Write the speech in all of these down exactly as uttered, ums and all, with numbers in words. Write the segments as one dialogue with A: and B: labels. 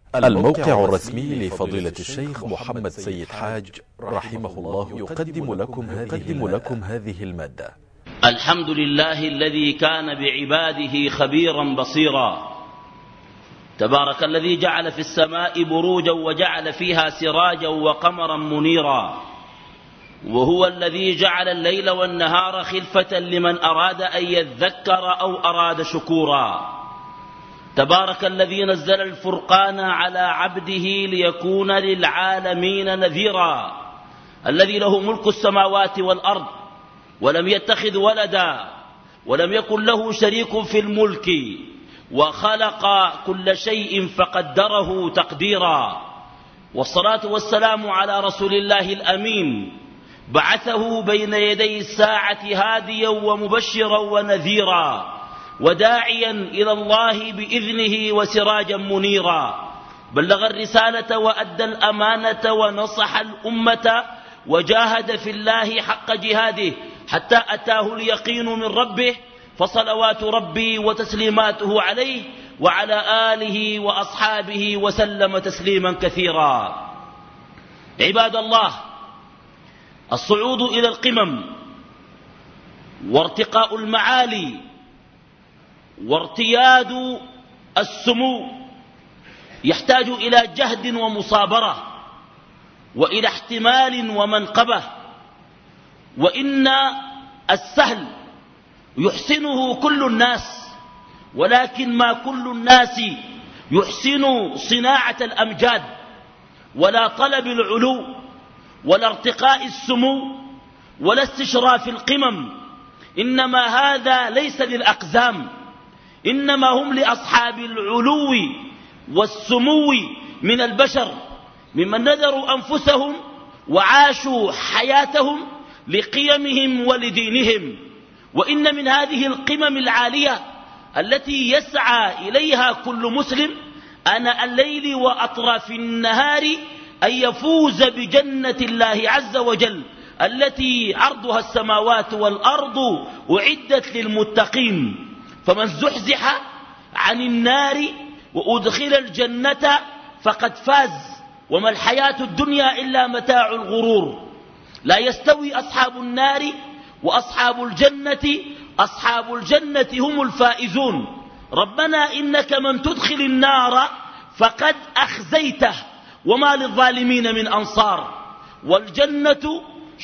A: الموقع الرسمي لفضيلة الشيخ محمد سيد حاج رحمه الله يقدم لكم هذه, لكم هذه المادة.
B: الحمد لله الذي كان بعباده خبيرا بصيرا، تبارك الذي جعل في السماء بروجا وجعل فيها سراجا وقمرا منيرا، وهو الذي جعل الليل والنهار خلفة لمن أراد أن يذكر أو أراد شكورا. تبارك الذي نزل الفرقان على عبده ليكون للعالمين نذيرا، الذي له ملك السماوات والأرض ولم يتخذ ولدا ولم يكن له شريك في الملك وخلق كل شيء فقدره تقديرا. والصلاة والسلام على رسول الله الأمين، بعثه بين يدي الساعة هاديا ومبشرا ونذيرا وداعيا إلى الله بإذنه وسراجا منيرا. بلغ الرسالة وأدى الأمانة ونصح الأمة وجاهد في الله حق جهاده حتى أتاه اليقين من ربه، فصلوات ربي وتسليماته عليه وعلى آله وأصحابه وسلم تسليما كثيرا. عباد الله، الصعود إلى القمم وارتقاء المعالي وارتياد السمو يحتاج إلى جهد ومصابرة وإلى احتمال ومنقبة، وإن السهل يحسنه كل الناس، ولكن ما كل الناس يحسن صناعة الأمجاد ولا طلب العلو ولا ارتقاء السمو ولا استشراف القمم، إنما هذا ليس للأقزام، إنما هم لأصحاب العلو والسمو من البشر، ممن نذروا أنفسهم وعاشوا حياتهم لقيمهم ولدينهم. وإن من هذه القمم العالية التي يسعى إليها كل مسلم آناء الليل وأطراف النهار أن يفوز بجنة الله عز وجل التي عرضها السماوات والأرض أعدت للمتقين. فمن زحزح عن النار وأدخل الجنة فقد فاز، وما الحياة الدنيا إلا متاع الغرور. لا يستوي أصحاب النار وأصحاب الجنة، أصحاب الجنة هم الفائزون. ربنا إنك من تدخل النار فقد أخزيته وما للظالمين من أنصار. والجنة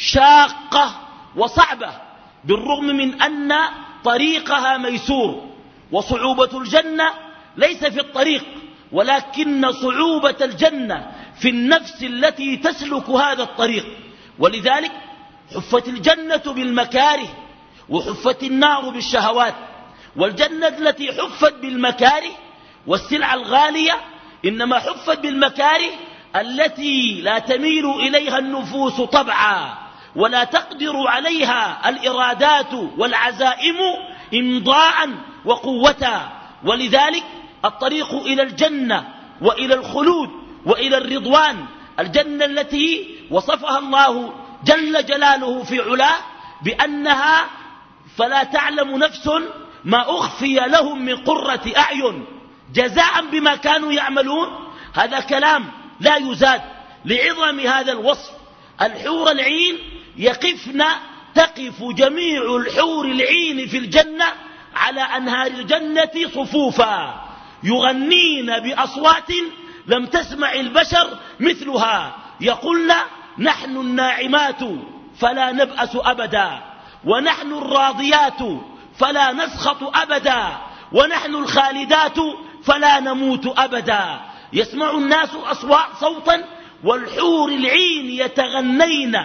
B: شاقة وصعبة بالرغم من أن طريقها ميسور، وصعوبة الجنة ليس في الطريق، ولكن صعوبة الجنة في النفس التي تسلك هذا الطريق. ولذلك حفت الجنة بالمكاره وحفت النار بالشهوات. والجنة التي حفت بالمكاره والسلع الغالية إنما حفت بالمكاره التي لا تميل إليها النفوس طبعا ولا تقدر عليها الإرادات والعزائم إمضاء وقوة. ولذلك الطريق إلى الجنة وإلى الخلود وإلى الرضوان، الجنة التي وصفها الله جل جلاله في علاه بأنها فلا تعلم نفس ما أخفي لهم من قرة أعين جزاء بما كانوا يعملون. هذا كلام لا يزاد لعظم هذا الوصف. الحور العين يقفن تقف جميع الحور العين في الجنة على أنهار الجنة صفوفا يغنين بأصوات لم تسمع البشر مثلها، يقولن نحن الناعمات فلا نبأس أبدا، ونحن الراضيات فلا نسخط أبدا، ونحن الخالدات فلا نموت أبدا. يسمع الناس أصوات صوتا والحور العين يتغنين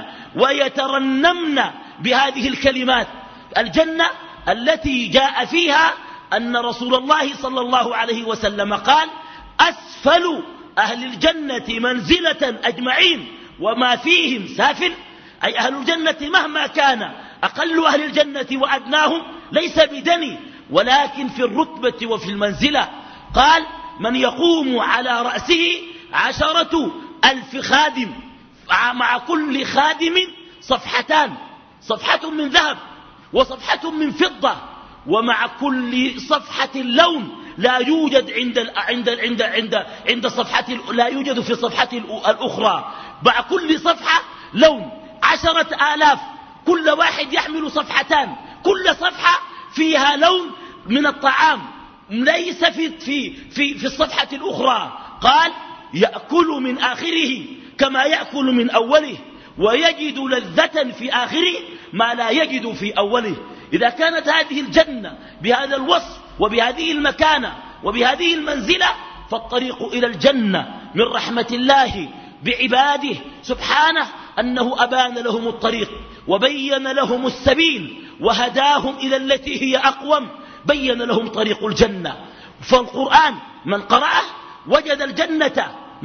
B: ويترنمن بهذه الكلمات. الجنة التي جاء فيها أن رسول الله صلى الله عليه وسلم قال أسفل أهل الجنة منزلة أجمعين وما فيهم سافل، أي أهل الجنة مهما كان أقل أهل الجنة وأدناهم ليس بدني ولكن في الرتبة وفي المنزلة. قال من يقوم على رأسه عشرة ألف خادم، مع كل خادم صفحتان، صفحة من ذهب وصفحة من فضة، ومع كل صفحة لون لا يوجد عند عند عند عند عند صفحة لا يوجد في الصفحة الأخرى. مع كل صفحة لون، عشرة آلاف، كل واحد يحمل صفحتان، كل صفحة فيها لون من الطعام ليس في في في في الصفحة الأخرى. قال: يأكل من آخره كما يأكل من أوله، ويجد لذة في آخره ما لا يجد في أوله. إذا كانت هذه الجنة بهذا الوصف وبهذه المكانة وبهذه المنزلة، فالطريق إلى الجنة من رحمة الله بعباده سبحانه أنه أبان لهم الطريق وبين لهم السبيل وهداهم إلى التي هي أقوم، بين لهم طريق الجنة. فالقرآن من قرأه وجد الجنة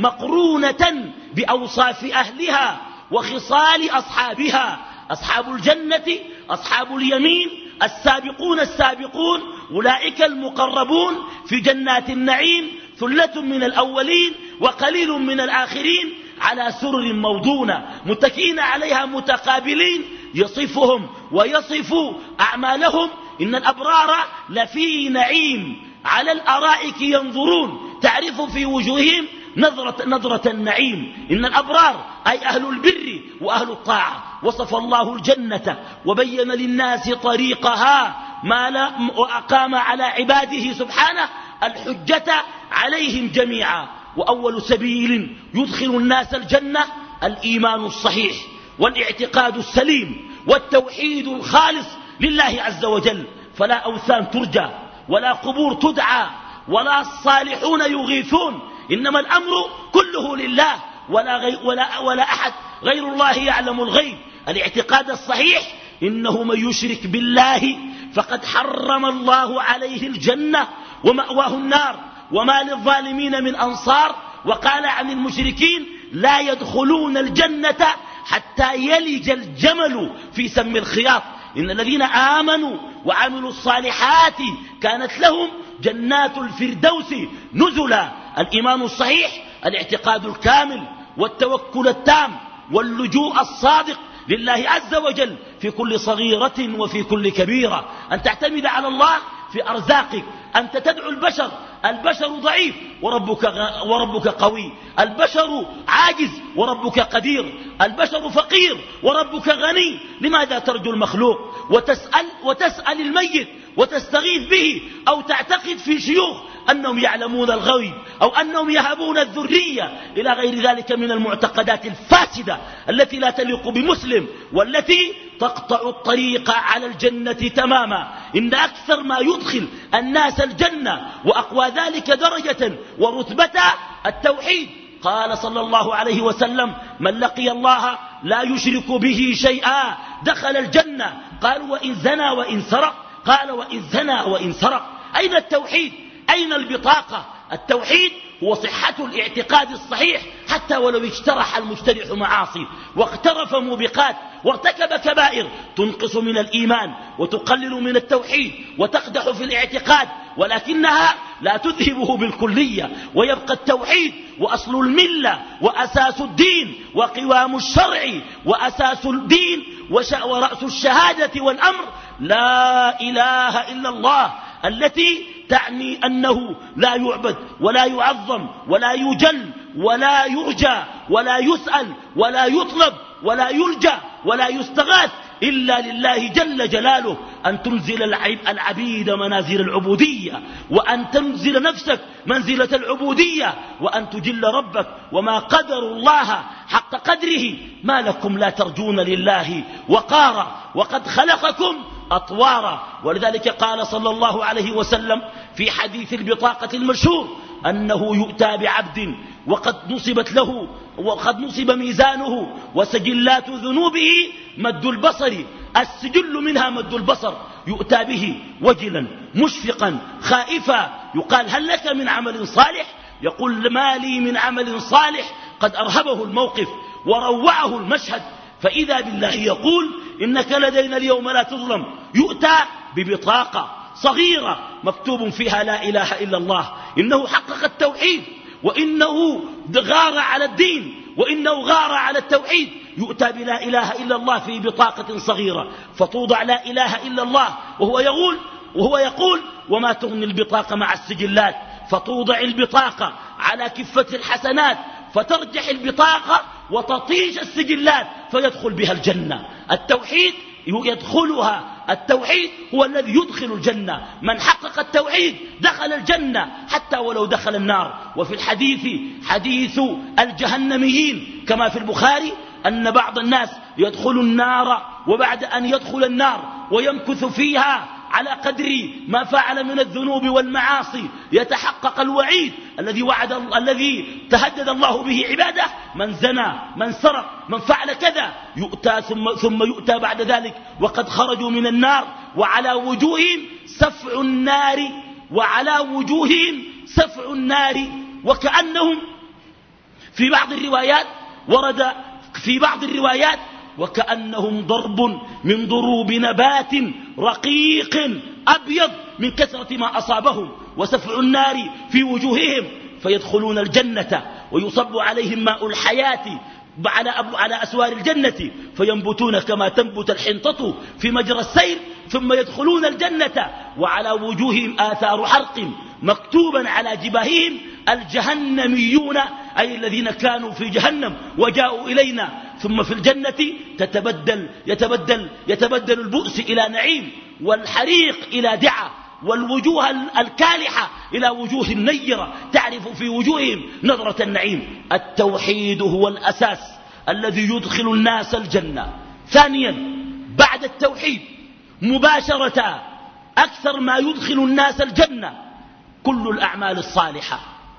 B: مقرونة بأوصاف أهلها وخصال أصحابها. أصحاب الجنة أصحاب اليمين السابقون السابقون، أولئك المقربون في جنات النعيم، ثلة من الأولين وقليل من الآخرين، على سرر موضونة متكئين عليها متقابلين، يصفهم ويصف أعمالهم. إن الأبرار لفي نعيم على الأرائك ينظرون، تعرف في وجوههم نظرة, نظرة النعيم. إن الأبرار أي أهل البر وأهل الطاعة. وصف الله الجنة وبين للناس طريقها ما لا وأقام على عباده سبحانه الحجة عليهم جميعا. وأول سبيل يدخل الناس الجنة الإيمان الصحيح والاعتقاد السليم والتوحيد الخالص لله عز وجل. فلا أوثان ترجى ولا قبور تدعى ولا الصالحون يغيثون، إنما الأمر كله لله، ولا, غي ولا, ولا أحد غير الله يعلم الغيب. الاعتقاد الصحيح: إنه من يشرك بالله فقد حرم الله عليه الجنة ومأواه النار وما للظالمين من أنصار. وقال عن المشركين: لا يدخلون الجنة حتى يلج الجمل في سم الخياط. إن الذين آمنوا وعملوا الصالحات كانت لهم جنات الفردوس نزلا. الإيمان الصحيح الاعتقاد الكامل والتوكل التام واللجوء الصادق لله عز وجل في كل صغيرة وفي كل كبيرة. أن تعتمد على الله في أرزاقك، أنت تدعو البشر، البشر ضعيف وربك, غ... وربك قوي، البشر عاجز وربك قدير، البشر فقير وربك غني. لماذا ترجو المخلوق وتسأل, وتسأل الميت وتستغيث به، أو تعتقد في شيوخ أنهم يعلمون الغيب أو أنهم يهبون الذرية إلى غير ذلك من المعتقدات الفاسدة التي لا تليق بمسلم والتي تقطع الطريق على الجنة تماما. إن أكثر ما يدخل الناس الجنة وأقوى ذلك درجة ورتبة التوحيد. قال صلى الله عليه وسلم: من لقي الله لا يشرك به شيئا دخل الجنة. قال: وإن زنى وإن سرق؟ قال: وإن زنى وإن سرق. أين التوحيد؟ أين البطاقة؟ التوحيد هو صحة الاعتقاد الصحيح، حتى ولو اجترح المجترح معاصي واقترف موبقات وارتكب كبائر تنقص من الإيمان وتقلل من التوحيد وتقدح في الاعتقاد، ولكنها لا تذهبه بالكلية، ويبقى التوحيد وأصل الملة وأساس الدين وقوام الشرع وأساس الدين ورأس الشهادة والأمر لا إله إلا الله، التي تعني أنه لا يعبد ولا يعظم ولا يجل ولا يرجى ولا يسأل ولا يطلب ولا يلجأ ولا يستغاث إلا لله جل جلاله. أن تنزل العبيد منازل العبودية، وأن تنزل نفسك منزلة العبودية، وأن تجل ربك. وما قدر الله حق قدره ما لكم لا ترجون لله وقارا وقد خلقكم أطوارا. ولذلك قال صلى الله عليه وسلم في حديث البطاقة المشهور أنه يؤتى بعبد وقد نصبت له وقد نصب ميزانه وسجلات ذنوبه مد البصر، السجل منها مد البصر، يؤتى به وجلا مشفقا خائفا، يقال: هل لك من عمل صالح؟ يقول: ما لي من عمل صالح. قد أرهبه الموقف وروعه المشهد، فإذا بالله يقول: إنك لدينا اليوم لا تظلم. يؤتى ببطاقة صغيرة مكتوب فيها لا إله إلا الله، إنه حقق التوحيد وإنه غار على الدين وإنه غار على التوحيد. يؤتى بلا إله إلا الله في بطاقة صغيرة، فتوضع لا إله إلا الله وهو يقول: وهو يقول وما تغني البطاقة مع السجلات، فتوضع البطاقة على كفة الحسنات فترجح البطاقة وتطيش السجلات فيدخل بها الجنة. التوحيد يدخلها، التوحيد هو الذي يدخل الجنة. من حقق التوحيد دخل الجنة حتى ولو دخل النار. وفي الحديث حديث الجهنميين كما في البخاري أن بعض الناس يدخل النار وبعد أن يدخل النار ويمكث فيها على قدر ما فعل من الذنوب والمعاصي يتحقق الوعيد الذي وعد الذي تهدد الله به عباده: من زنى، من سرق، من فعل كذا، يؤتى ثم, ثم يؤتى بعد ذلك وقد خرجوا من النار وعلى وجوههم سفع النار وعلى وجوههم سفع النار وكأنهم في بعض الروايات ورد في بعض الروايات وكأنهم ضرب من ضروب نبات رقيق أبيض من كثرة ما أصابهم، وسفع النار في وجوههم، فيدخلون الجنة ويصب عليهم ماء الحياة على أسوار الجنة فينبتون كما تنبت الحنطة في مجرى السيل، ثم يدخلون الجنة وعلى وجوههم آثار حرق مكتوبا على جباههم: الجهنميون، أي الذين كانوا في جهنم وجاءوا إلينا. ثم في الجنة تتبدل يتبدل يتبدل البؤس إلى نعيم، والحريق إلى دعة، والوجوه الكالحة إلى وجوه نيرة تعرف في وجوههم نظرة النعيم. التوحيد هو الأساس الذي يدخل الناس الجنة. ثانيا، بعد التوحيد مباشرة أكثر ما يدخل الناس الجنة كل الأعمال الصالحة.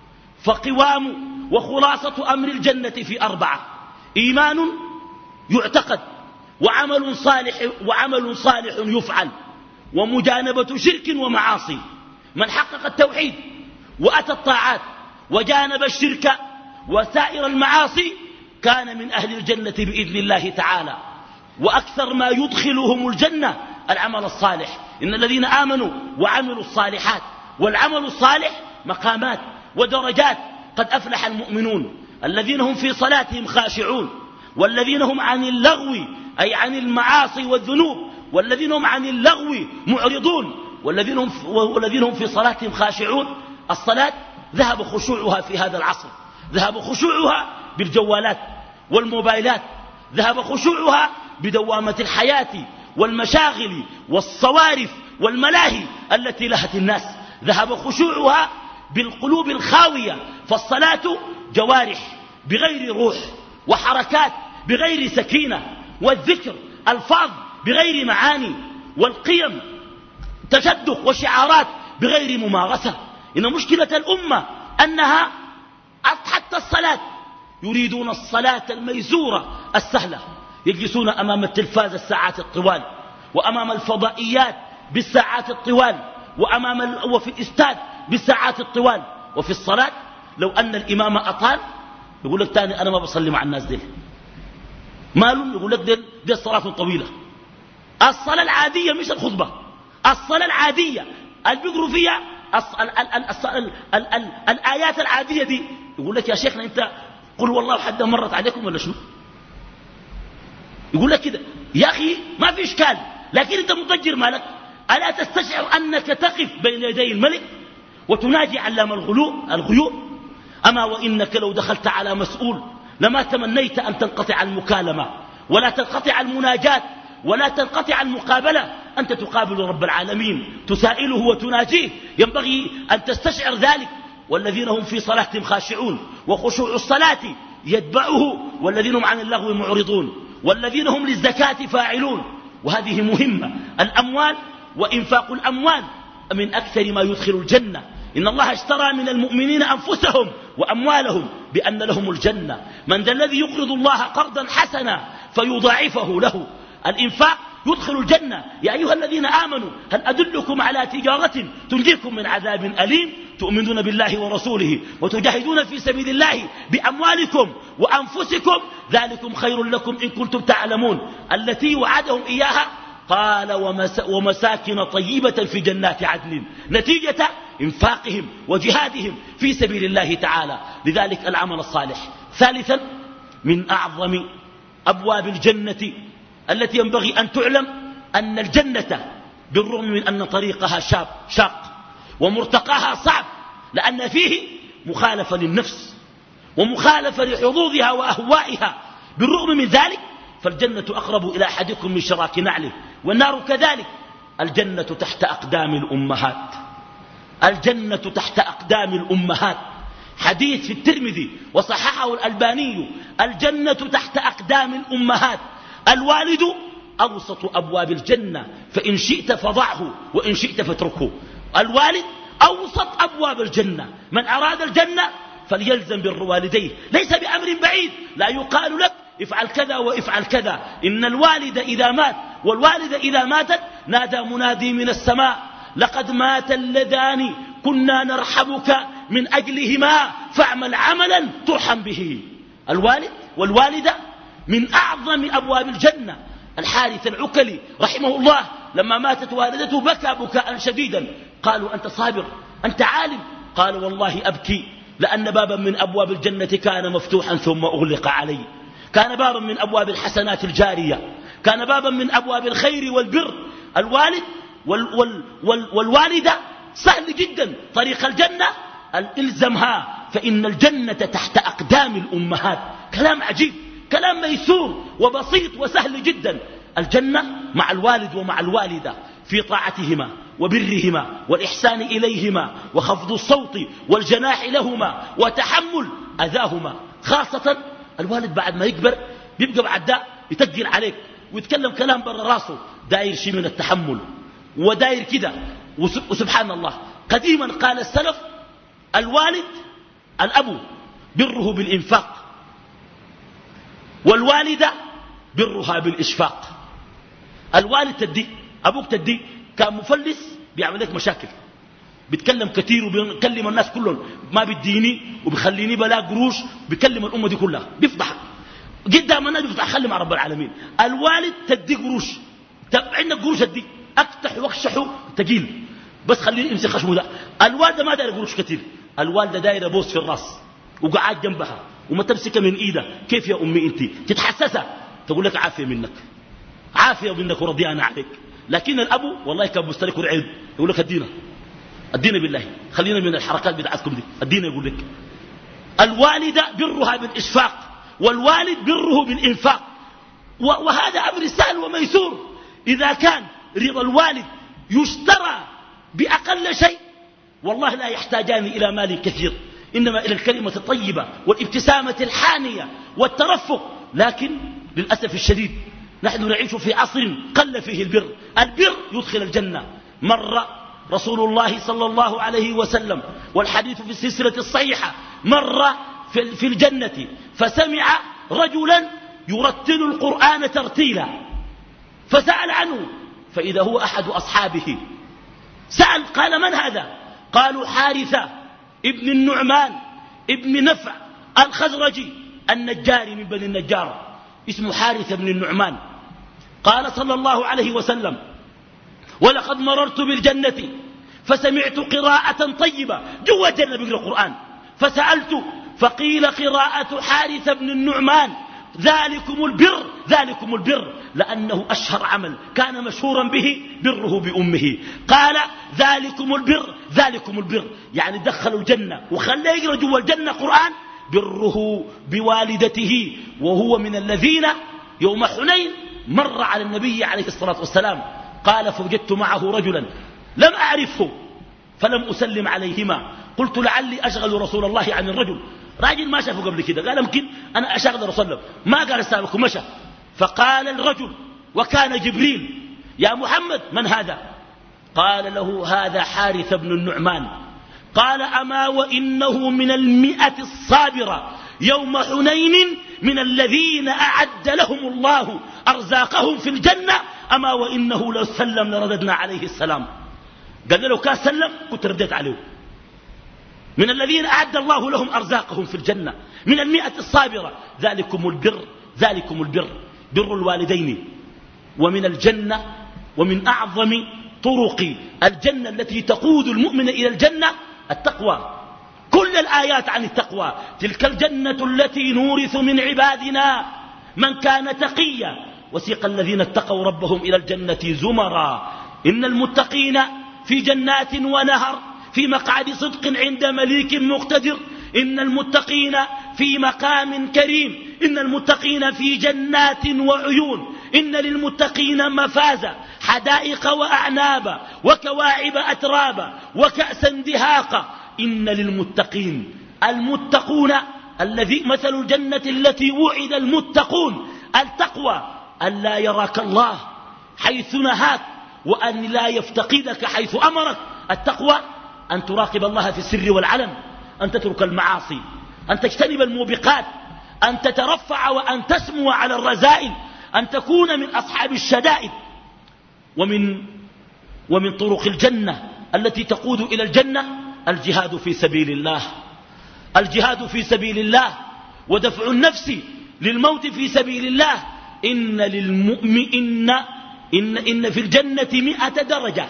B: فقوام وخلاصة أمر الجنة في أربعة: إيمان يعتقد، وعمل صالح, وعمل صالح يفعل، ومجانبة شرك ومعاصي. من حقق التوحيد وأتى الطاعات وجانب الشرك وسائر المعاصي كان من أهل الجنة بإذن الله تعالى. وأكثر ما يدخلهم الجنة العمل الصالح. إن الذين آمنوا وعملوا الصالحات، والعمل الصالح مقامات ودرجات. قد أفلح المؤمنون الذين هم في صلاتهم خاشعون، والذين هم عن اللغو أي عن المعاصي والذنوب، والذين هم عن اللغو معرضون، والذين هم, والذين هم في صلاتهم خاشعون. الصلاة ذهب خشوعها في هذا العصر، ذهب خشوعها بالجوالات والموبايلات، ذهب خشوعها بدوامة الحياة والمشاغل والصوارف والملاهي التي لهت الناس، ذهب خشوعها بالقلوب الخاوية. فالصلاة جوارح بغير روح، وحركات بغير سكينة، والذكر ألفاظ بغير معاني، والقيم تشدق وشعارات بغير ممارسة. إن مشكلة الأمة أنها حتى الصلاة يريدون الصلاة الميسورة السهلة، يجلسون أمام التلفاز الساعات الطوال، وأمام الفضائيات بالساعات الطوال، وأمام ال... وفي الإستاد بالساعات الطوال. وفي الصلاة لو أن الإمام أطال يقول لك تاني أنا ما بصلي مع الناس دي، مالهم يقول لك دي, دي الصلاة طويلة. الصلاة العادية مش الخطبة، الصلاة العادية اللي بيقروا فيها الص... ال... ال... ال... ال... ال... ال... الآيات العادية دي يقول لك يا شيخنا أنت قل والله حد مرت عليكم ولا شنو؟ يقول لك كده يا أخي ما في إشكال، لكن أنت مضجر مالك؟ ألا تستشعر أنك تقف بين يدي الملك وتناجي علام الغيوب؟ أما وإنك لو دخلت على مسؤول لما تمنيت أن تنقطع المكالمة ولا تنقطع المناجاة ولا تنقطع المقابلة. أنت تقابل رب العالمين، تسائله وتناجيه، ينبغي أن تستشعر ذلك. والذين هم في صلاتهم خاشعون، وخشوع الصلاة يتبعه، والذين هم عن اللغو معرضون، والذين هم للزكاة فاعلون. وهذه مهمة. الأموال وإنفاق الأموال من أكثر ما يدخل الجنة. إن الله اشترى من المؤمنين أنفسهم وأموالهم بأن لهم الجنة. من ذا الذي يقرض الله قرضا حسنا فيضاعفه له؟ الإنفاق يدخل الجنة. يا أيها الذين آمنوا هل أدلكم على تجارة تنجيكم من عذاب أليم تؤمنون بالله ورسوله وتجاهدون في سبيل الله بأموالكم وأنفسكم ذلكم خير لكم إن كنتم تعلمون. التي وعدهم إياها قال ومساكن طيبة في جنات عدن نتيجة انفاقهم وجهادهم في سبيل الله تعالى. لذلك العمل الصالح. ثالثا، من أعظم أبواب الجنة التي ينبغي أن تعلم أن الجنة بالرغم من أن طريقها شاق, شاق ومرتقاها صعب، لأن فيه مخالفة للنفس ومخالفة لحظوظها وأهوائها. بالرغم من ذلك فالجنة أقرب إلى أحدكم من شراك نعله، والنار كذلك. الجنة تحت أقدام الأمهات، الجنة تحت أقدام الأمهات. حديث في الترمذي وصححه الألباني: الجنة تحت أقدام الأمهات. الوالد أوسط أبواب الجنة، فإن شئت فضعه وإن شئت فاتركه. الوالد أوسط أبواب الجنة. من أراد الجنة فليلزم بالوالديه، ليس بأمر بعيد. لا يقال لك افعل كذا وافعل كذا. إن الوالد إذا مات والوالدة إذا ماتت نادى منادي من السماء: لقد مات اللذان كنا نرحمك من أجلهما فاعمل عملا ترحم به. الوالد والوالدة من أعظم أبواب الجنة. الحارث العكلي رحمه الله لما ماتت والدته بكى بكاء شديدا. قالوا: أنت صابر، أنت عالم؟ قال: والله أبكي لأن بابا من أبواب الجنة كان مفتوحا ثم أغلق علي. كان بابا من أبواب الحسنات الجارية، كان بابا من أبواب الخير والبر. الوالد وال وال وال والوالدة سهل جدا طريق الجنة، الإلزمها، فإن الجنة تحت أقدام الأمهات. كلام عجيب، كلام ميسور وبسيط وسهل جدا. الجنة مع الوالد ومع الوالدة في طاعتهما وبرهما والإحسان إليهما وخفض الصوت والجناح لهما وتحمل أذاهما. خاصة الوالد بعد ما يكبر بيبقى بعد ده يتقل عليك ويتكلم كلام برا راسه، داير شيء من التحمل وداير كده. وسبحان الله، قديما قال السلف: الوالد الأب بره بالإنفاق، والوالدة برها بالإشفاق. الوالد تدي، أبوك تدي، كان مفلس بيعمل لك مشاكل، بيتكلم كثير وبيكلم الناس كلهم، ما بيديني وبيخليني بلا قروش، بيكلم الأمة دي كلها، بيفضح قدام الناس، بيفضح، خلي مع رب العالمين. الوالد تدي قروش، عندك قروش تدي، افتح واكشحه تقيل، بس خليني امسك خشمه ده. الوالده ما دايره قروش كثير، الوالده دايره بوس في الراس وقعد جنبها وما تمسكها من ايدها. كيف يا امي انت؟ تتحسسها، تقول لك عافيه منك، عافيه منك ورضيانه عليك. لكن الابو والله كان مسترك ورعيد، يقول لك ادينا ادينا بالله، خلينا من الحركات بتاعتكم دي، ادينا. يقول لك الوالده برها بالاشفاق والوالد بره بالانفاق. وهذا امر سهل وميسور اذا كان رضا الوالد يشترى بأقل شيء. والله لا يحتاجان إلى مال كثير، إنما إلى الكلمة الطيبة والابتسامة الحانية والترفق. لكن للأسف الشديد نحن نعيش في عصر قل فيه البر. البر يدخل الجنة. مر رسول الله صلى الله عليه وسلم والحديث في السلسلة الصحيحة، مر في الجنة فسمع رجلا يرتل القرآن ترتيلا، فسأل عنه فإذا هو أحد أصحابه. سأل قال: من هذا؟ قالوا: حارثة ابن النعمان ابن نفع الخزرجي النجاري من بني النجار، اسمه حارثة بن النعمان. قال صلى الله عليه وسلم: ولقد مررت بالجنة فسمعت قراءة طيبة، جوا الجنة بيقرأ القرآن، فسألت فقيل قراءة حارثة بن النعمان ذلكم البر، ذلكم البر، لأنه أشهر عمل كان مشهورا به بره بأمه. قال: ذلكم البر، ذلكم البر، يعني دخلوا الجنة وخلى يقرأ جوا الجنة قرآن، بره بوالدته. وهو من الذين يوم حنين مر على النبي عليه الصلاة والسلام، قال: فوجدت معه رجلا لم أعرفه فلم أسلم عليهما، قلت لعلي أشغل رسول الله عن الرجل. راجل ما شافه قبل كده، قال: يمكن أنا أشغل رسول الله، ما قال السابق مشى. فقال الرجل وكان جبريل: يا محمد من هذا؟ قال له: هذا حارث بن النعمان. قال: أما وإنه من المئة الصابرة يوم حنين من الذين أعد لهم الله أرزاقهم في الجنة، أما وإنه لو سلم لرددنا عليه السلام. قال له: لو كان سلم كنت رديت عليه. من الذين أعد الله لهم أرزاقهم في الجنة، من المئة الصابرة. ذلكم البر، ذلكم البر، بر الوالدين. ومن الجنة ومن أعظم طرق الجنة التي تقود المؤمن إلى الجنة التقوى. كل الآيات عن التقوى. تلك الجنة التي نورث من عبادنا من كان تقيا، وسيق الذين اتقوا ربهم إلى الجنة زمرا إن المتقين في جنات ونهر في مقعد صدق عند مليك مقتدر. إن المتقين في مقام كريم. إن المتقين في جنات وعيون. إن للمتقين مفازا حدائق وأعنابا وكواعب أترابا وكأسا دهاقا. إن للمتقين المتقون الذي مثل الجنة التي وعد المتقون التقوى أن لا يراك الله حيث نهاك وأن لا يفتقدك حيث أمرك. التقوى أن تراقب الله في السر والعلن، أن تترك المعاصي، أن تجتنب الموبقات، أن تترفع وأن تسمو على الرذائل، أن تكون من أصحاب الشدائد. ومن, ومن طرق الجنة التي تقود إلى الجنة الجهاد في سبيل الله. الجهاد في سبيل الله ودفع النفس للموت في سبيل الله. إن للمؤمن إن, إن, إن في الجنة مئة درجة،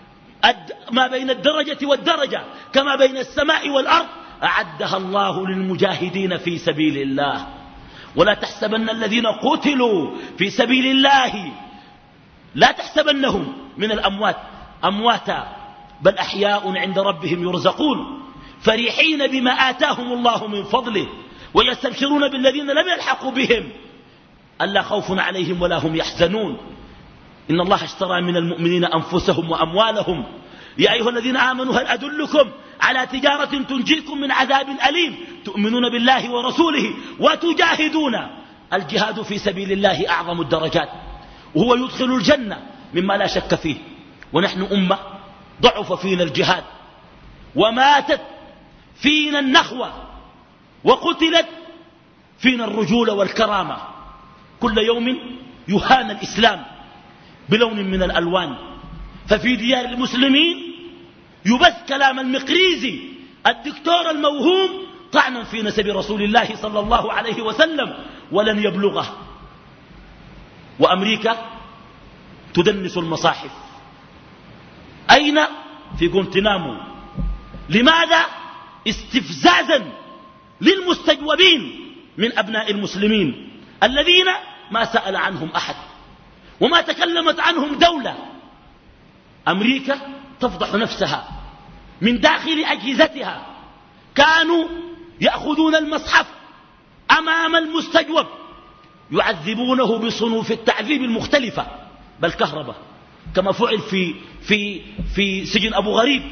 B: ما بين الدرجة والدرجة كما بين السماء والأرض أعدها الله للمجاهدين في سبيل الله. ولا تحسبن الذين قتلوا في سبيل الله لا تحسبنهم من الأموات أمواتا بل أحياء عند ربهم يرزقون فرحين بما آتاهم الله من فضله ويستبشرون بالذين لم يلحقوا بهم ألا خوف عليهم ولا هم يحزنون. إن الله اشترى من المؤمنين أنفسهم وأموالهم. يا أيها الذين آمنوا هل أدلكم على تجارة تنجيكم من عذاب أليم تؤمنون بالله ورسوله وتجاهدون. الجهاد في سبيل الله أعظم الدرجات وهو يدخل الجنة مما لا شك فيه. ونحن أمة ضعف فينا الجهاد وماتت فينا النخوة وقتلت فينا الرجولة والكرامة. كل يوم يهان الإسلام بلون من الألوان. ففي ديار المسلمين يبث كلام المقريزي الدكتور الموهوم طعنا في نسب رسول الله صلى الله عليه وسلم ولن يبلغه. وأمريكا تدنس المصاحف. أين؟ في غوانتنامو. لماذا؟ استفزازا للمستجوبين من أبناء المسلمين الذين ما سأل عنهم أحد وما تكلمت عنهم دولة. أمريكا تفضح نفسها من داخل أجهزتها. كانوا يأخذون المصحف أمام المستجوب يعذبونه بصنوف التعذيب المختلفة بل كهرباء كما فعل في, في, في سجن أبو غريب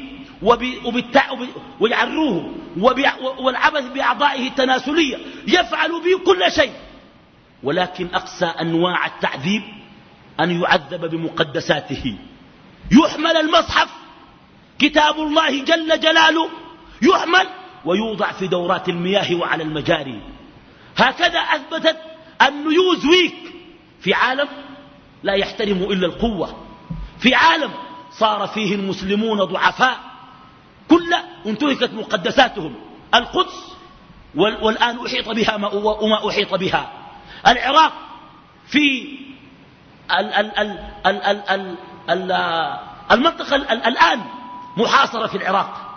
B: ويعروه والعبث بأعضائه التناسلية يفعل به كل شيء. ولكن أقسى أنواع التعذيب أن يعذب بمقدساته. يحمل المصحف كتاب الله جل جلاله يحمل ويوضع في دورات المياه وعلى المجاري. هكذا أثبتت النيوزويك في عالم لا يحترم إلا القوة، في عالم صار فيه المسلمون ضعفاء كل انتهكت مقدساتهم. القدس والآن أحيط بها وما أحيط بها. العراق في ال ال ال ال ال ال ال المنطقة الآن محاصرة في العراق.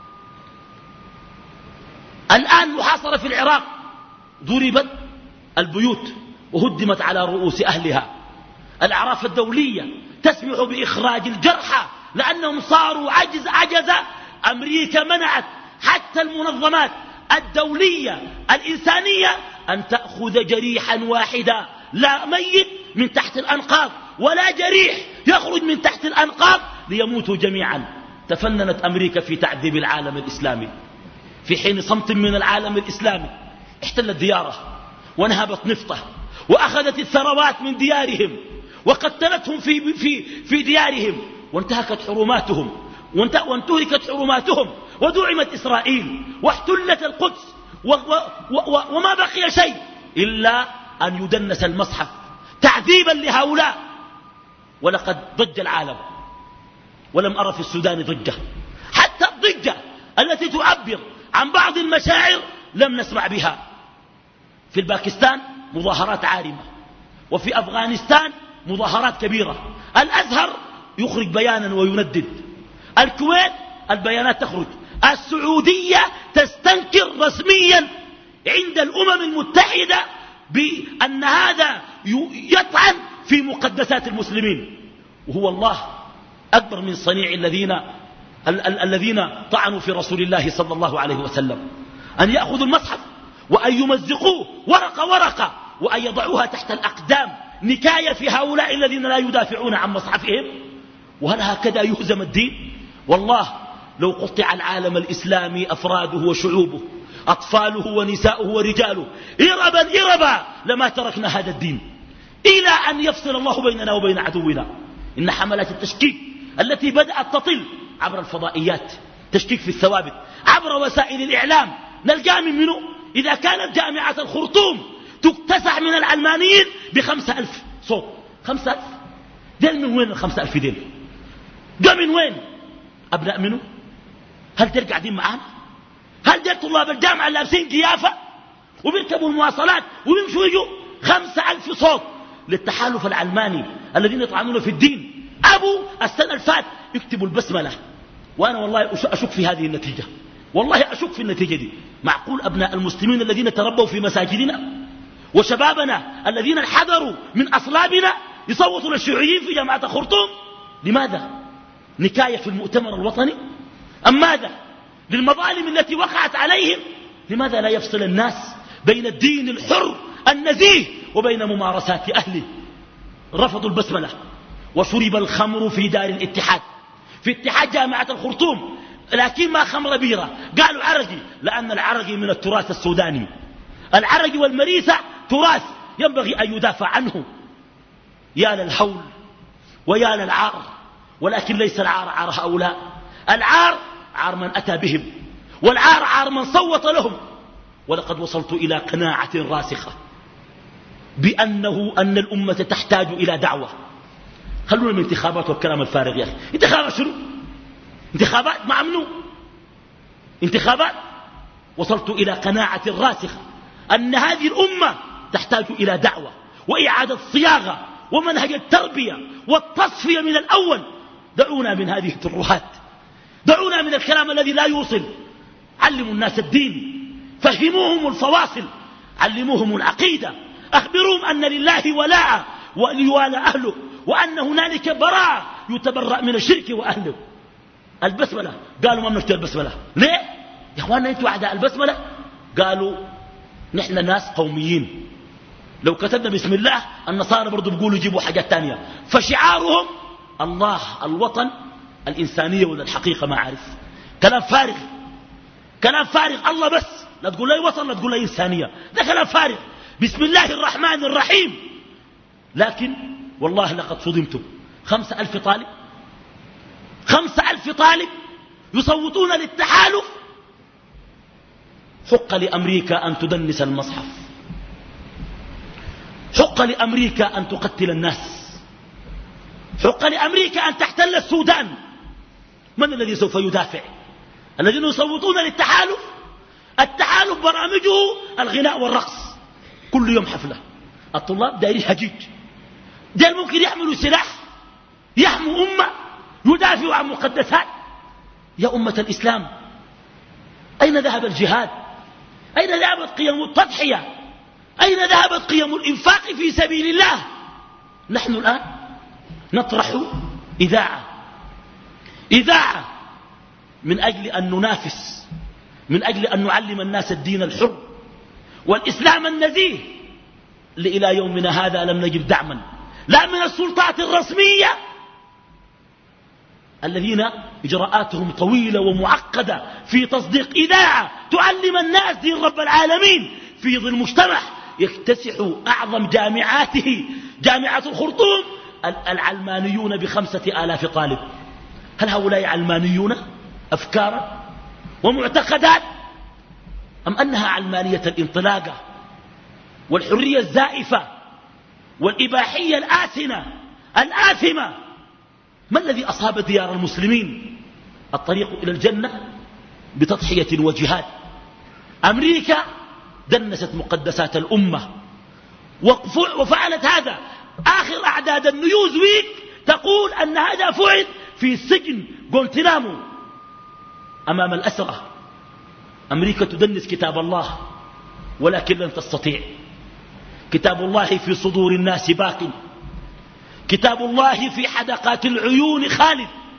B: الآن محاصرة في العراق. ضربت البيوت وهدمت على رؤوس أهلها. الأعراف الدولية تسمح بإخراج الجرحى لأنهم صاروا عجز عجز. أمريكا منعت حتى المنظمات الدولية الإنسانية أن تأخذ جريحا واحدا لا ميت من تحت الأنقاض ولا جريح يخرج من تحت الأنقاض ليموتوا جميعا. تفننت أمريكا في تعذيب العالم الإسلامي في حين صمت من العالم الإسلامي. احتلت دياره ونهبت نفطه وأخذت الثروات من ديارهم وقتلتهم في, في, في ديارهم وانتهكت حرماتهم وانتهكت حرماتهم ودعمت إسرائيل واحتلت القدس و و و وما بقي شيء إلا أن يدنس المصحف تعذيبا لهؤلاء. ولقد ضج العالم ولم أرى في السودان ضجة. حتى الضجة التي تعبر عن بعض المشاعر لم نسمع بها. في الباكستان مظاهرات عارمة وفي أفغانستان مظاهرات كبيرة. الأزهر يخرج بيانا ويندد. الكويت البيانات تخرج. السعودية تستنكر رسميا عند الأمم المتحدة بأن هذا يطعن في مقدسات المسلمين. وهو الله أكبر من صنيع الذين ال ال الذين طعنوا في رسول الله صلى الله عليه وسلم، أن يأخذوا المصحف وأن يمزقوه ورقة ورقة وأن يضعوها تحت الأقدام نكاية في هؤلاء الذين لا يدافعون عن مصحفهم. وهل هكذا يهزم الدين؟ والله لو قطع العالم الإسلامي أفراده وشعوبه، أطفاله ونساؤه ورجاله إربا إربا لما تركنا هذا الدين، إلى أن يفصل الله بيننا وبين عدونا. إن حملات التشكيك التي بدأت تطل عبر الفضائيات، تشكيك في الثوابت عبر وسائل الإعلام، نلقى من منه إذا كانت جامعة الخرطوم تكتسح من العلمانيين بخمسة ألف صوت. خمسة ألف ديل من وين؟ الخمسة ألف ديل جاء من وين؟ أبناء منه؟ هل ديل قاعدين معانا؟ هل ديل طلاب الجامعة لابسين قيافة وبيركبوا المواصلات ويمشوا يجوا؟ خمسة ألف صوت للتحالف العلماني الذين يطعنون في الدين. أبو السنة الفات يكتبوا البسملة، وأنا والله أشك في هذه النتيجة، والله أشك في النتيجة دي. معقول أبناء المسلمين الذين تربوا في مساجدنا وشبابنا الذين انحدروا من أصلابنا يصوتوا للشيوعيين في جامعة خرطوم؟ لماذا؟ نكاية في المؤتمر الوطني؟ أم ماذا؟ للمظالم التي وقعت عليهم؟ لماذا لا يفصل الناس بين الدين الحر النزيه وبين ممارسات أهله؟ رفضوا البسملة وشرب الخمر في دار الاتحاد، في اتحاد جامعة الخرطوم، لكن ما خمر بيرة، قالوا عرقي، لأن العرقي من التراث السوداني، العرقي والمريسة تراث ينبغي أن يدافع عنه. يا للهول ويا للعار، ولكن ليس العار عار هؤلاء، العار عار من أتى بهم، والعار عار من صوت لهم. ولقد وصلت إلى قناعة راسخة بأنه أن الأمة تحتاج إلى دعوة. خلونا من انتخابات والكلام الفارغ يا أخي. انتخابات شنو؟ انتخابات مع منو؟ انتخابات. وصلت إلى قناعة راسخة أن هذه الأمة تحتاج إلى دعوة وإعادة صياغة ومنهج التربية والتصفية من الأول. دعونا من هذه الترهات، دعونا من الكلام الذي لا يوصل. علموا الناس الدين، فهموهم الفواصل، علموهم العقيدة، أخبروهم أن لله ولاء وليوالى أهله، وأن هنالك براء يتبرأ من الشرك وأهله. البسملة قالوا ما بنكتب البسملة. ليه يا أخواننا أنتوا أعداء البسملة؟ قالوا نحن ناس قوميين، لو كتبنا بسم الله النصارى برضو بيقولوا يجيبوا حاجات تانية، فشعارهم الله، الوطن، الإنسانية ولا الحقيقة ما عارف. كلام فارغ، كلام فارغ. الله بس، لا تقول لي وطن لا تقول لي إنسانية، ده كلام فارغ. بسم الله الرحمن الرحيم. لكن والله لقد صدمتم. خمسة ألف طالب، خمسة ألف طالب يصوتون للتحالف. حق لأمريكا أن تدنس المصحف، حق لأمريكا أن تقتل الناس، حق لأمريكا أن تحتل السودان. من الذي سوف يدافع؟ الذين يصوتون للتحالف. التحالف برامجه الغناء والرقص، كل يوم حفلة. الطلاب دايرين حجيج، ديل ممكن يحملوا سلاح يحموا أمة يدافعوا عن مقدسات. يا أمة الإسلام، أين ذهب الجهاد؟ أين ذهبت قيم التضحية؟ أين ذهبت قيم الإنفاق في سبيل الله؟ نحن الآن نطرح إذاعة، إذاعة من أجل أن ننافس، من أجل أن نعلم الناس الدين الحر والإسلام النزيه. إلى يومنا هذا لم نجد دعما لا من السلطات الرسمية الذين إجراءاتهم طويلة ومعقدة في تصديق إذاعة تعلم الناس دين رب العالمين في ظل مجتمع يكتسح أعظم جامعاته جامعة الخرطوم العلمانيون بخمسة آلاف طالب. هل هؤلاء علمانيون أفكارا ومعتقدات، أم أنها علمانية الانطلاقة والحرية الزائفة والإباحية الآثنة الآثمة؟ ما الذي أصاب ديار المسلمين؟ الطريق إلى الجنة بتضحية وجهاد. أمريكا دنست مقدسات الأمة وفعلت هذا. آخر أعداد النيوزويك تقول أن هذا فعل في سجن غونتنامو أمام الأسرة. أمريكا تدنس كتاب الله ولكن لن تستطيع. كتاب الله في صدور الناس باق، كتاب الله في حدقات العيون خالد.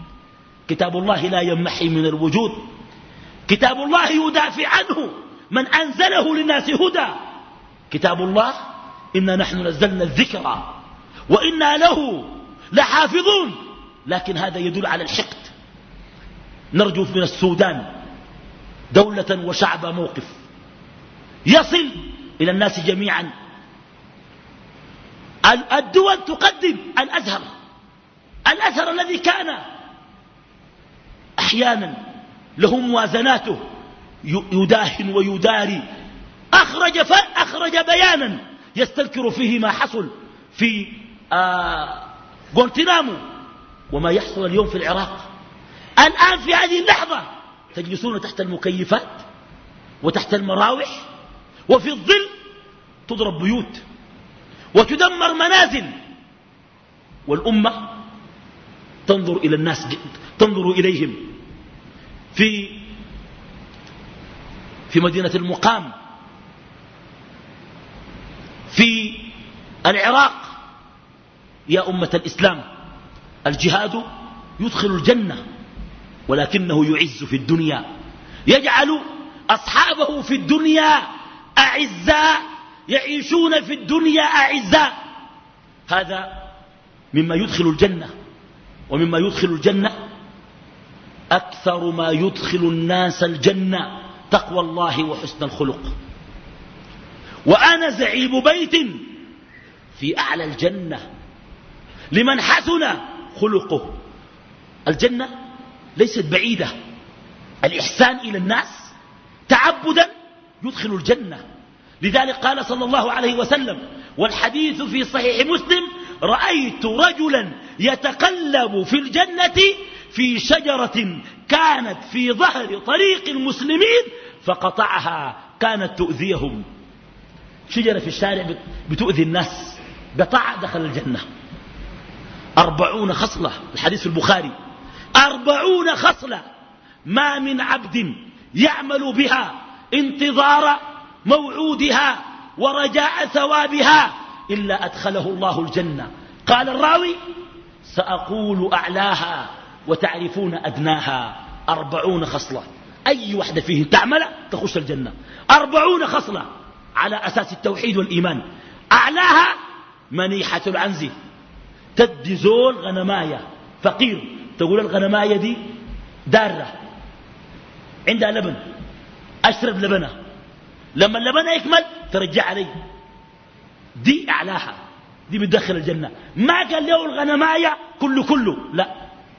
B: كتاب الله لا يمحي من الوجود، كتاب الله يدافع عنه من أنزله للناس هدى. كتاب الله إنا نحن نزلنا الذكر وإنا له لحافظون، لكن هذا يدل على الحقد. نرجو من السودان دولة وشعب موقف يصل إلى الناس جميعا. الدول تقدم الأزهر، الأزهر الذي كان أحيانا له موازناته يداهن ويداري، أخرج, أخرج بيانا يستذكر فيه ما حصل في آه غونتنامو وما يحصل اليوم في العراق. الآن في هذه اللحظة تجلسون تحت المكيفات وتحت المراوح وفي الظل تضرب بيوت وتدمر منازل، والأمة تنظر إلى الناس، تنظر إليهم. في في مدينة المقام في العراق، يا أمة الإسلام، الجهاد يدخل الجنة ولكنه يعز في الدنيا، يجعل أصحابه في الدنيا أعزاء، يعيشون في الدنيا أعزاء. هذا مما يدخل الجنة. ومما يدخل الجنة أكثر ما يدخل الناس الجنة تقوى الله وحسن الخلق. وأنا زعيم بيت في أعلى الجنة لمن حسن خلقه. الجنة ليست بعيدة، الإحسان إلى الناس تعبدا يدخل الجنة. لذلك قال صلى الله عليه وسلم، والحديث في صحيح مسلم: رأيت رجلا يتقلب في الجنة في شجرة كانت في ظهر طريق المسلمين فقطعها، كانت تؤذيهم. شجرة في الشارع بتؤذي الناس، قطع دخل الجنة. أربعون خصلة، الحديث في البخاري، أربعون خصلة ما من عبد يعمل بها انتظار موعودها ورجاء ثوابها إلا أدخله الله الجنة. قال الراوي: سأقول أعلاها وتعرفون أدناها. أربعون خصلة، أي واحدة فيهم تعمل تخش الجنة. أربعون خصلة على أساس التوحيد والإيمان. أعلاها منيحة العنز، تدي زول غنماية فقير، تقول الغنماية دي دارة عندها لبن، أشرب لبنها، لما اللبن يكمل ترجع علي. دي أعلاها، دي بتدخل الجنة. ما قال له الغنماية كله كله، لا،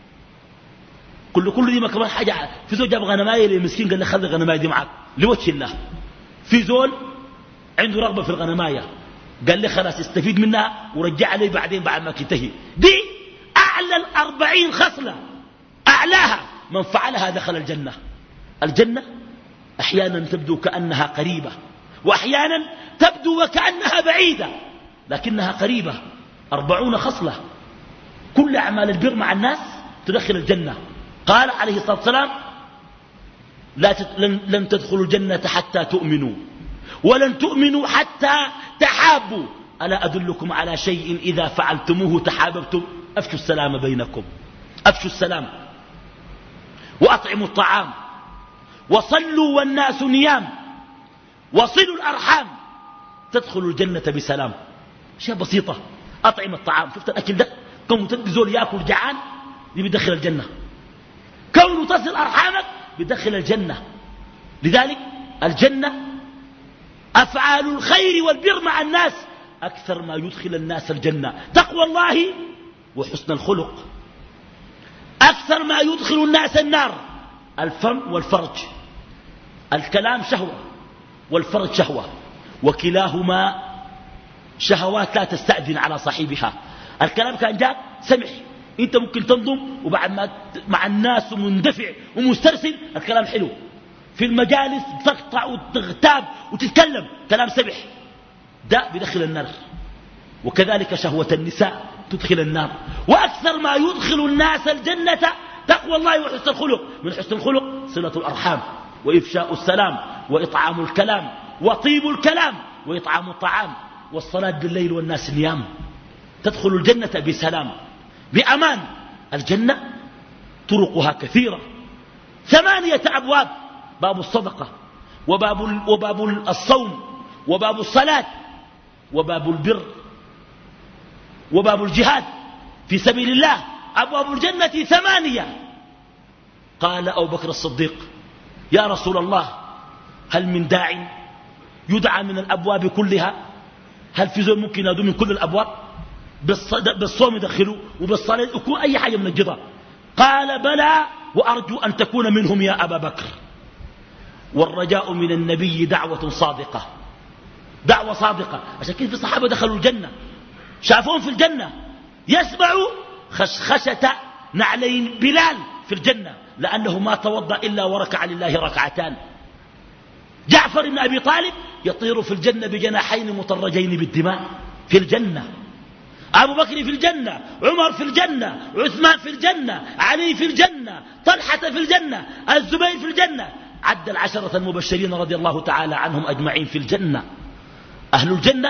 B: كله كله دي ما كمان حاجة. في زول جاب غنماية للمسكين قال له خذ الغنماية دي معك لوجه الله. في زول عنده رغبة في الغنماية قال لي خلاص استفيد منها ورجع علي بعدين بعد ما تنتهي. دي أعلى الأربعين خصلة، أعلاها من فعلها دخل الجنة. الجنة أحيانا تبدو كأنها قريبة، وأحيانا تبدو وكأنها بعيدة، لكنها قريبة. أربعون خصلة كل أعمال البر مع الناس تدخل الجنة. قال عليه الصلاة والسلام: لا تت... لن... لن تدخلوا الجنة حتى تؤمنوا، ولن تؤمنوا حتى تحابوا. ألا أدلكم على شيء إذا فعلتموه تحاببتم؟ أفشوا السلام بينكم، أفشوا السلام، وأطعموا الطعام، وصلوا والناس نيام، وصلوا الأرحام، تدخلوا الجنة بسلام. شيء بسيطة. أطعم الطعام، شفت الأكل ده كونه تدزول يأكل جعان، دي بيدخل الجنة. كونه تصل أرحامك بيدخل الجنة. لذلك الجنة أفعال الخير والبر مع الناس أكثر ما يدخل الناس الجنة. تقوى الله وحسن الخلق أكثر ما يدخل الناس النار. الفم والفرج، الكلام شهوة والفرج شهوة، وكلاهما شهوات لا تستأذن على صاحبها. الكلام كان جاء سمح، انت ممكن تنضم وبعد ما مع الناس مندفع ومسترسل الكلام حلو. في المجالس تقطع وتغتاب وتتكلم كلام سمح، ده بيدخل النار. وكذلك شهوة النساء تدخل النار. وأكثر ما يدخل الناس الجنة تقوى الله وحسن الخلق. من حسن الخلق صلة الأرحام، وإفشاء السلام، وإطعام الكلام، وطيب الكلام، وإطعام الطعام، والصلاة بالليل والناس نيام. تدخل الجنة بسلام بأمان. الجنة طرقها كثيرة، ثمانية أبواب: باب الصدقة، وباب, وباب الصوم، وباب الصلاة، وباب البر، وباب الجهاد في سبيل الله. أبواب الجنة ثمانية. قال أبو بكر الصديق: يا رسول الله، هل من داع يدعى من الأبواب كلها؟ هل في زول ممكن يدعو من كل الأبواب؟ بالصوم يدخلوا، وبالصلاة يكون أي حاجة من الجدار. قال: بلى، وأرجو أن تكون منهم يا أبا بكر. والرجاء من النبي دعوة صادقة، دعوة صادقة. عشان كده في الصحابة دخلوا الجنة، شافون في الجنة يسمعوا خشخشة نعلين بلال في الجنة، لأنه ما توضأ إلا وركع لله ركعتان. جعفر بن أبي طالب يطير في الجنة بجناحين مطرجين بالدماء في الجنة. أبو بكر في الجنة، عمر في الجنة، عثمان في الجنة، علي في الجنة، طلحة في الجنة، الزبير في الجنة. عد العشرة المبشرين رضي الله تعالى عنهم أجمعين في الجنة. أهل الجنة.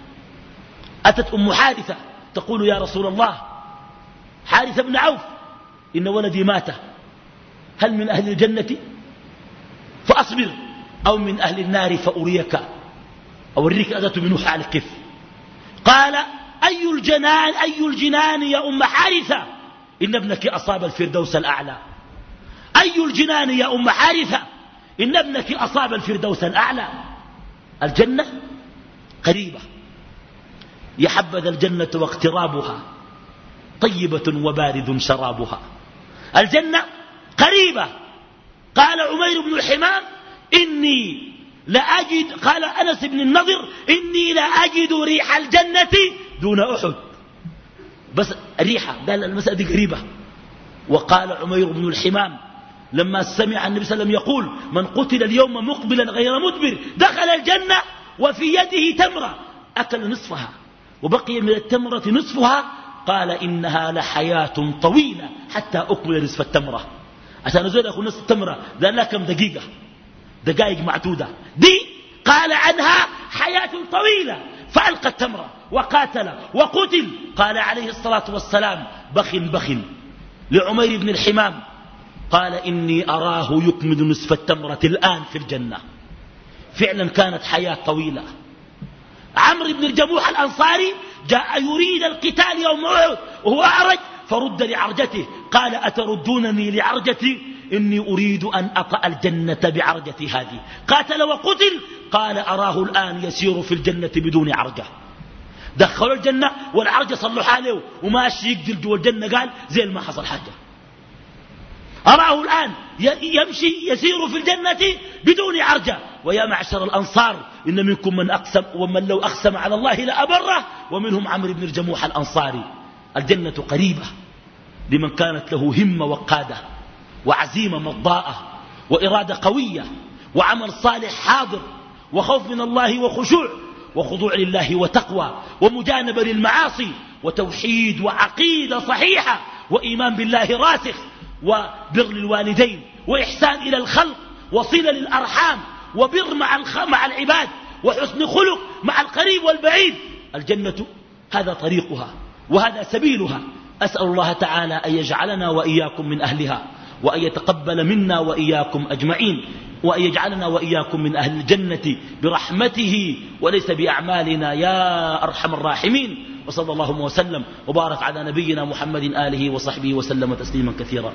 B: أتت أم حارثة تقول: يا رسول الله، حارثة بن عوف، إن ولدي مات، هل من أهل الجنة فأصبر، أو من أهل النار فأريك أوريك أذت منه حال كيف؟ قال: أي الجنان أي الجنان يا أم حارثة، إن ابنك أصاب الفردوس الأعلى. أي الجنان يا أم حارثة، إن ابنك أصاب الفردوس الأعلى. الجنة قريبة، يا حبذا الجنة واقترابها، طيبة وبارد شرابها. الجنة قريبة. قال عمير بن الحمام: إني لأجد، قال أنس بن النضر: إني لأجد ريح الجنة دون أحد. بس ريحة، قال المسألة دي قريبة. وقال عمير بن الحمام لما سمع النبي صلى الله عليه وسلم يقول: من قتل اليوم مقبلا غير مدبر دخل الجنة وفي يده تمرة أكل نصفها وبقي من التمرة نصفها، قال: إنها لحياة طويلة حتى أكمل نصف التمرة. عشان أزول أخذ نصف التمرة ده لا كم دقيقة، دقائق معدودة. دي قال عنها حياة طويلة. فألقى التمرة وقاتل وقتل. قال عليه الصلاة والسلام: بخ بخ لعمير بن الحمام، قال: إني أراه يكمل نصف التمرة الآن في الجنة. فعلا كانت حياة طويلة. عمرو بن الجموح الأنصاري جاء يريد القتال يوم أحد وهو أعرج، فرد لعرجته. قال: أتردونني لعرجتي؟ إني أريد أن أطأ الجنة بعرجتي هذه. قاتل وقتل. قال: أراه الآن يسير في الجنة بدون عرجة. دخلوا الجنة والعرجة صلحوا له وماشي يقتل جوا الجنة، قال زي ما حصل حاجة. أراه الآن يمشي يسير في الجنة بدون عرجة. ويا معشر الأنصار، إن منكم من أقسم ومن لو أقسم على الله لأبره، ومنهم عمرو بن الجموح الأنصاري. الجنة قريبة لمن كانت له همة وقادة وعزيمة مضاءة وإرادة قوية وعمل صالح حاضر وخوف من الله وخشوع وخضوع لله وتقوى ومجانبة للمعاصي وتوحيد وعقيدة صحيحة وإيمان بالله راسخ وبر الوالدين وإحسان إلى الخلق وصلة للأرحام وبر مع, مع العباد وحسن خلق مع القريب والبعيد. الجنة هذا طريقها وهذا سبيلها. أسأل الله تعالى أن يجعلنا وإياكم من أهلها، وأن يتقبل منا وإياكم أجمعين، وأن يجعلنا وإياكم من أهل الجنة برحمته وليس بأعمالنا يا أرحم الراحمين. وصلى الله وسلم وبارك على نبينا محمد آله وصحبه وسلم تسليما كثيرا.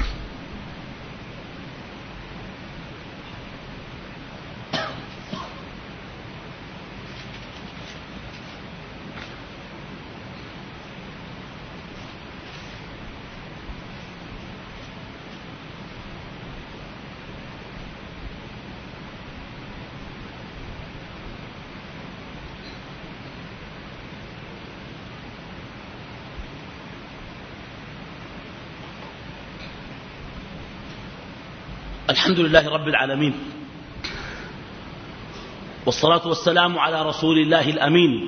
B: الحمد لله رب العالمين، والصلاة والسلام على رسول الله الأمين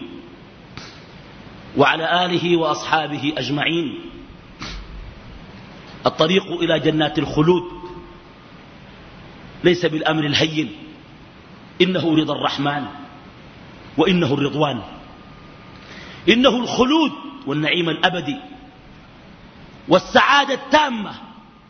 B: وعلى آله وأصحابه أجمعين. الطريق إلى جنات الخلود ليس بالأمر الهين، إنه رضا الرحمن وإنه الرضوان، إنه الخلود والنعيم الأبدي والسعادة التامة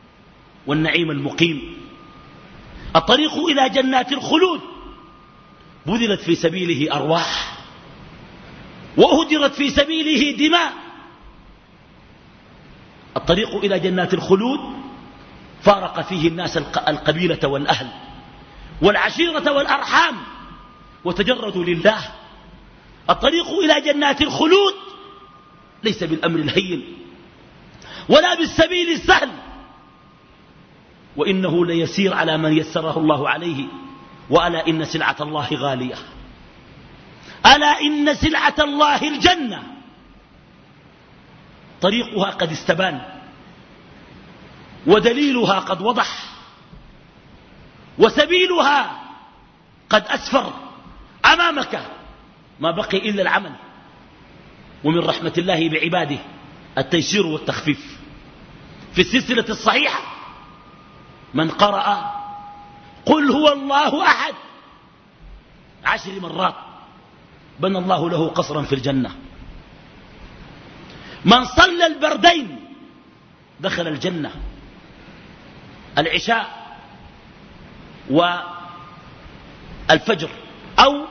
B: والنعيم المقيم. الطريق إلى جنات الخلود بذلت في سبيله أرواح وأهدرت في سبيله دماء. الطريق إلى جنات الخلود فارق فيه الناس القبيلة والأهل والعشيرة والأرحام وتجردوا لله. الطريق إلى جنات الخلود ليس بالأمر الهين ولا بالسبيل السهل، وإنه ليسير على من يسره الله عليه. وألا إن سلعة الله غالية، ألا إن سلعة الله الجنة. طريقها قد استبان ودليلها قد وضح وسبيلها قد أسفر. أمامك ما بقي إلا العمل. ومن رحمة الله بعباده التيسير والتخفيف. في السلسلة الصحيحة من قرأ قل هو الله أحد عشر مرات بنى الله له قصرا في الجنة. من صلى البردين دخل الجنة. العشاء والفجر أو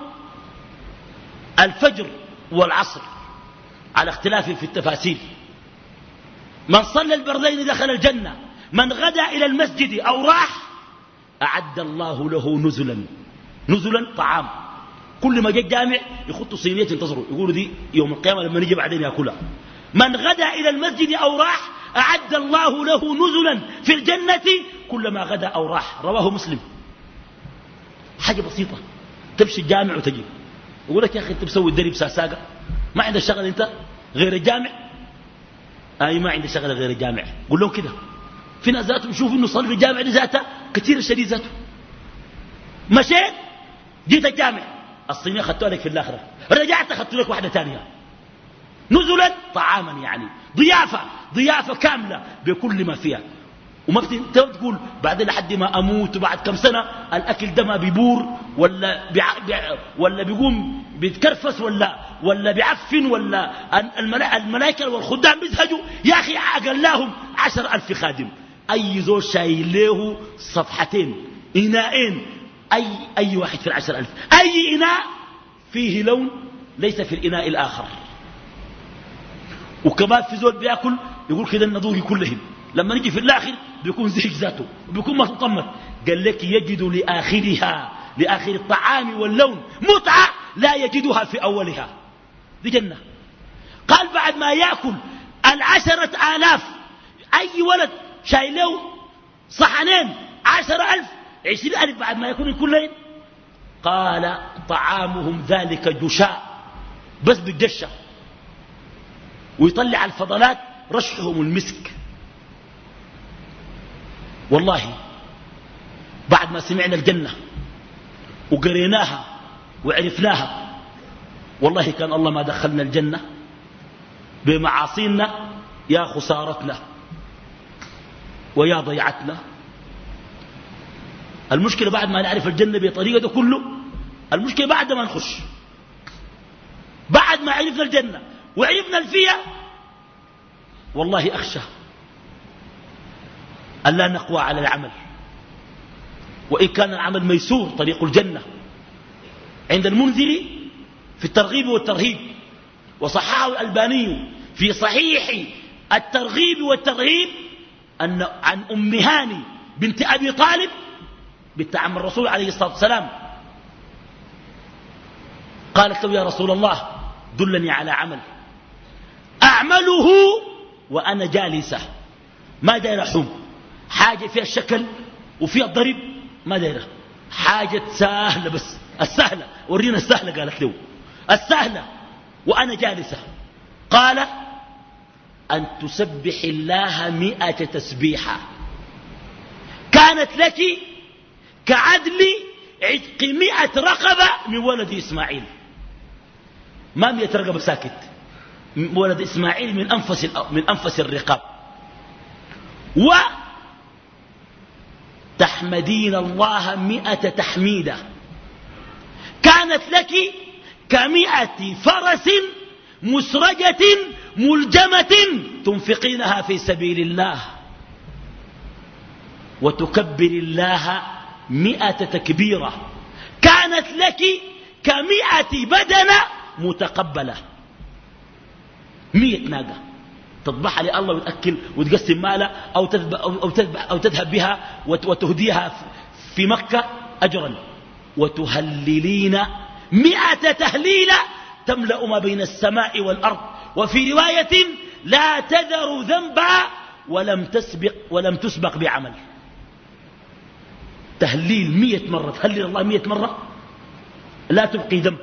B: الفجر والعصر على اختلاف في التفاسير. من صلى البردين دخل الجنة. من غدا إلى المسجد أو راح أعد الله له نزلا. نزلا طعام. كل ما جاء الجامع يخطوا صينية ينتظروا يقولوا دي يوم القيامة لما نجي بعدين يأكلها. من غدا إلى المسجد أو راح أعد الله له نزلا في الجنة كلما غدا أو راح. رواه مسلم. حاجة بسيطة. تمشي الجامع وتجي يقول لك يا أخي أنت بسوي الدرب ساساقة ما عندك شغل أنت غير الجامع. أي ما عندك شغل غير الجامع. قول لهم كده. في ناس ذاته يشوف إنه صلي في الجامع دي ذاته كثير الشديد ذاته. مشيت جيت الجامع الصينية أخذتها لك في الآخرة رجعت أخذت لك واحدة ثانية. نزلا طعاما يعني ضيافة ضيافة كاملة بكل ما فيها. وما تقول بعد لحد ما أموت وبعد كم سنة الأكل ده ما بيبور ولا بيع بيع ولا بيقوم بيتكرفس ولا ولا بيعفن ولا الملائكة والخدام بيزهجوا. يا أخي أقلاهم عشر ألف خادم. أي زول شايل له صفحتين إناءين أي, أي واحد في العشر ألف. أي إناء فيه لون ليس في الإناء الآخر. وكمان في زول بيأكل يقول كده النضوغي كلهم لما نجي في الآخر بيكون زيج ذاته وبيكون ما تطمت. قال لك يجد لآخرها لآخر الطعام واللون متعة لا يجدها في أولها. دي جنة. قال بعد ما يأكل العشرة آلاف أي ولد شايله صحنين عشر ألف عشرين ألف بعد ما يكون كلين. قال طعامهم ذلك جشاء بس بالجشة ويطلع الفضلات رشحهم المسك. والله بعد ما سمعنا الجنة وقريناها وعرفناها والله كان الله ما دخلنا الجنة بمعاصينا. يا خسارتنا ويا ضيعتنا. المشكلة بعد ما نعرف الجنة بطريقة ده كله المشكلة بعد ما نخش بعد ما عرفنا الجنة وعرفنا الفيها والله أخشى أن لا نقوى على العمل. وإن كان العمل ميسور طريق الجنة عند المنذري في الترغيب والترهيب وصححه الألباني في صحيح الترغيب والترهيب أن عن أم هاني بنت أبي طالب بنت عم الرسول عليه الصلاة والسلام قالت له يا رسول الله دلني على عمل أعمله وأنا جالسة ما داير حوم حاجة فيها الشكل وفيها الضرب ما دايرة حاجة سهلة بس السهلة ورينا السهلة. قالت له السهلة وأنا جالسة. قال أن تسبح الله مئة تسبيحة كانت لك كعدل عتق مئة رقبة من ولد إسماعيل. ما مئة رقبة ساكت ولد إسماعيل من أنفس, من أنفس الرقاب. وتحمدين الله مئة تحميدة كانت لك كمئة فرس مسرجة ملجمة تنفقينها في سبيل الله. وتكبر الله مئة تكبيرة كانت لك كمئة بدنة متقبلة. مئة ناقة تذبحها لله وتأكل وتقسم مالها أو تذبح أو تذبح أو تذهب بها وتهديها في مكة أجرا. وتهللين مئة تهليلة تملأ ما بين السماء والأرض. وفي رواية لا تذر ذنبا ولم تسبق ولم تسبق بعمل. تهليل مئة مرة، تهلل الله مئة مرة لا تبقي ذنب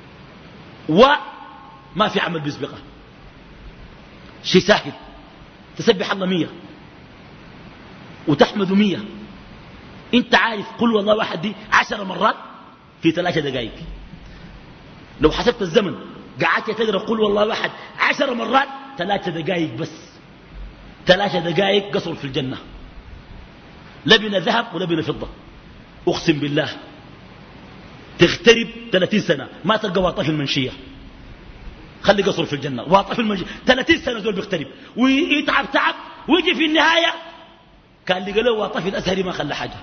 B: وما في عمل بيسبقه. شيء سهل. تسبح الله مية وتحمد مية. انت عارف قل والله واحد دي عشر مرات في ثلاثة دقائق. لو حسبت الزمن قعدت تقرأ قل والله واحد عشر مرات ثلاثة دقائق بس. ثلاثة دقائق قصر في الجنة. لبن ذهب ولبن فضة. أقسم بالله تغترب ثلاثين سنة ما تلقى واطة في المنشية. خلي قصر في الجنة واطة في المنشية ثلاثين سنة زول بيغترب ويتعب تعب ويجي في النهاية كان لقى له واطة في الأزهري ما خلى حاجة.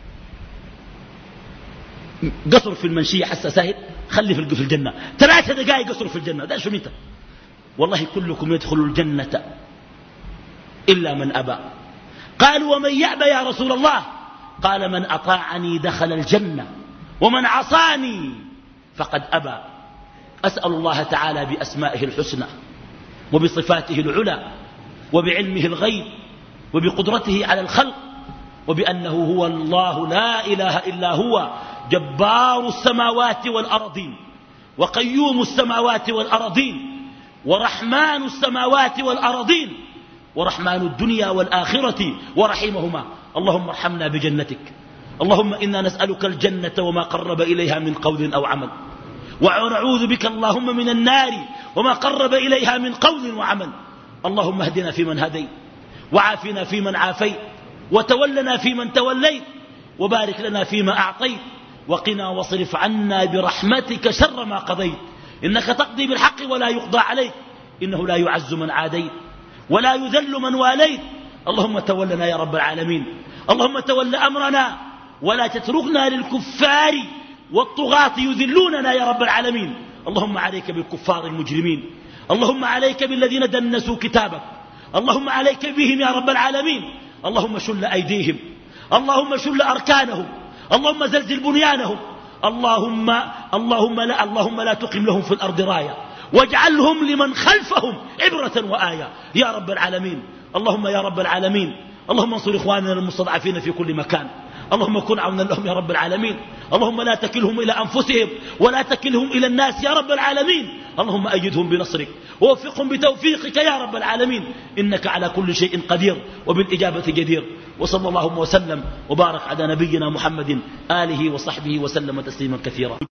B: قصر في المنشية حسا سهل. خلي في الجنة ثلاثة دقائق قصر في الجنة. ده شو متى والله كلكم يدخل الجنة إلا من أبى. قالوا ومن يأبى يا رسول الله؟ قال من أطاعني دخل الجنة ومن عصاني فقد أبى. أسأل الله تعالى بأسمائه الحسنى وبصفاته العلى وبعلمه الغيب وبقدرته على الخلق وبأنه هو الله لا إله إلا هو جبار السماوات والأرضين وقيوم السماوات والأرضين ورحمن السماوات والأرضين ورحمن الدنيا والآخرة ورحيمهما. اللهم ارحمنا بجنتك. اللهم إنا نسألك الجنة وما قرب إليها من قول أو عمل ونعوذ بك اللهم من النار وما قرب إليها من قول وعمل. اللهم اهدنا فيمن هديت وعافنا فيمن عافيت وتولنا فيمن توليت وبارك لنا فيما أعطيت وقنا واصرف عنا برحمتك شر ما قضيت. إنك تقضي بالحق ولا يقضى عليك. إنه لا يعز من عاديت ولا يذل من واليت. اللهم تولنا يا رب العالمين. اللهم تول أمرنا ولا تتركنا للكفار والطغاة يذلوننا يا رب العالمين. اللهم عليك بالكفار المجرمين. اللهم عليك بالذين دنسوا كتابك. اللهم عليك بهم يا رب العالمين. اللهم شل أيديهم. اللهم شل أركانهم. اللهم زلزل بنيانهم. اللهم اللهم لا اللهم لا تقم لهم في الأرض راية واجعلهم لمن خلفهم عبرة وآية يا رب العالمين. اللهم يا رب العالمين اللهم انصر إخواننا المستضعفين في كل مكان. اللهم كن عونا لهم يا رب العالمين. اللهم لا تكلهم إلى أنفسهم ولا تكلهم إلى الناس يا رب العالمين. اللهم أيدهم بنصرك ووفقهم بتوفيقك يا رب العالمين. إنك على كل شيء قدير وبالإجابة جدير. وصلى اللهم وسلم وبارك على نبينا محمد آله وصحبه وسلم تسليما كثيرا.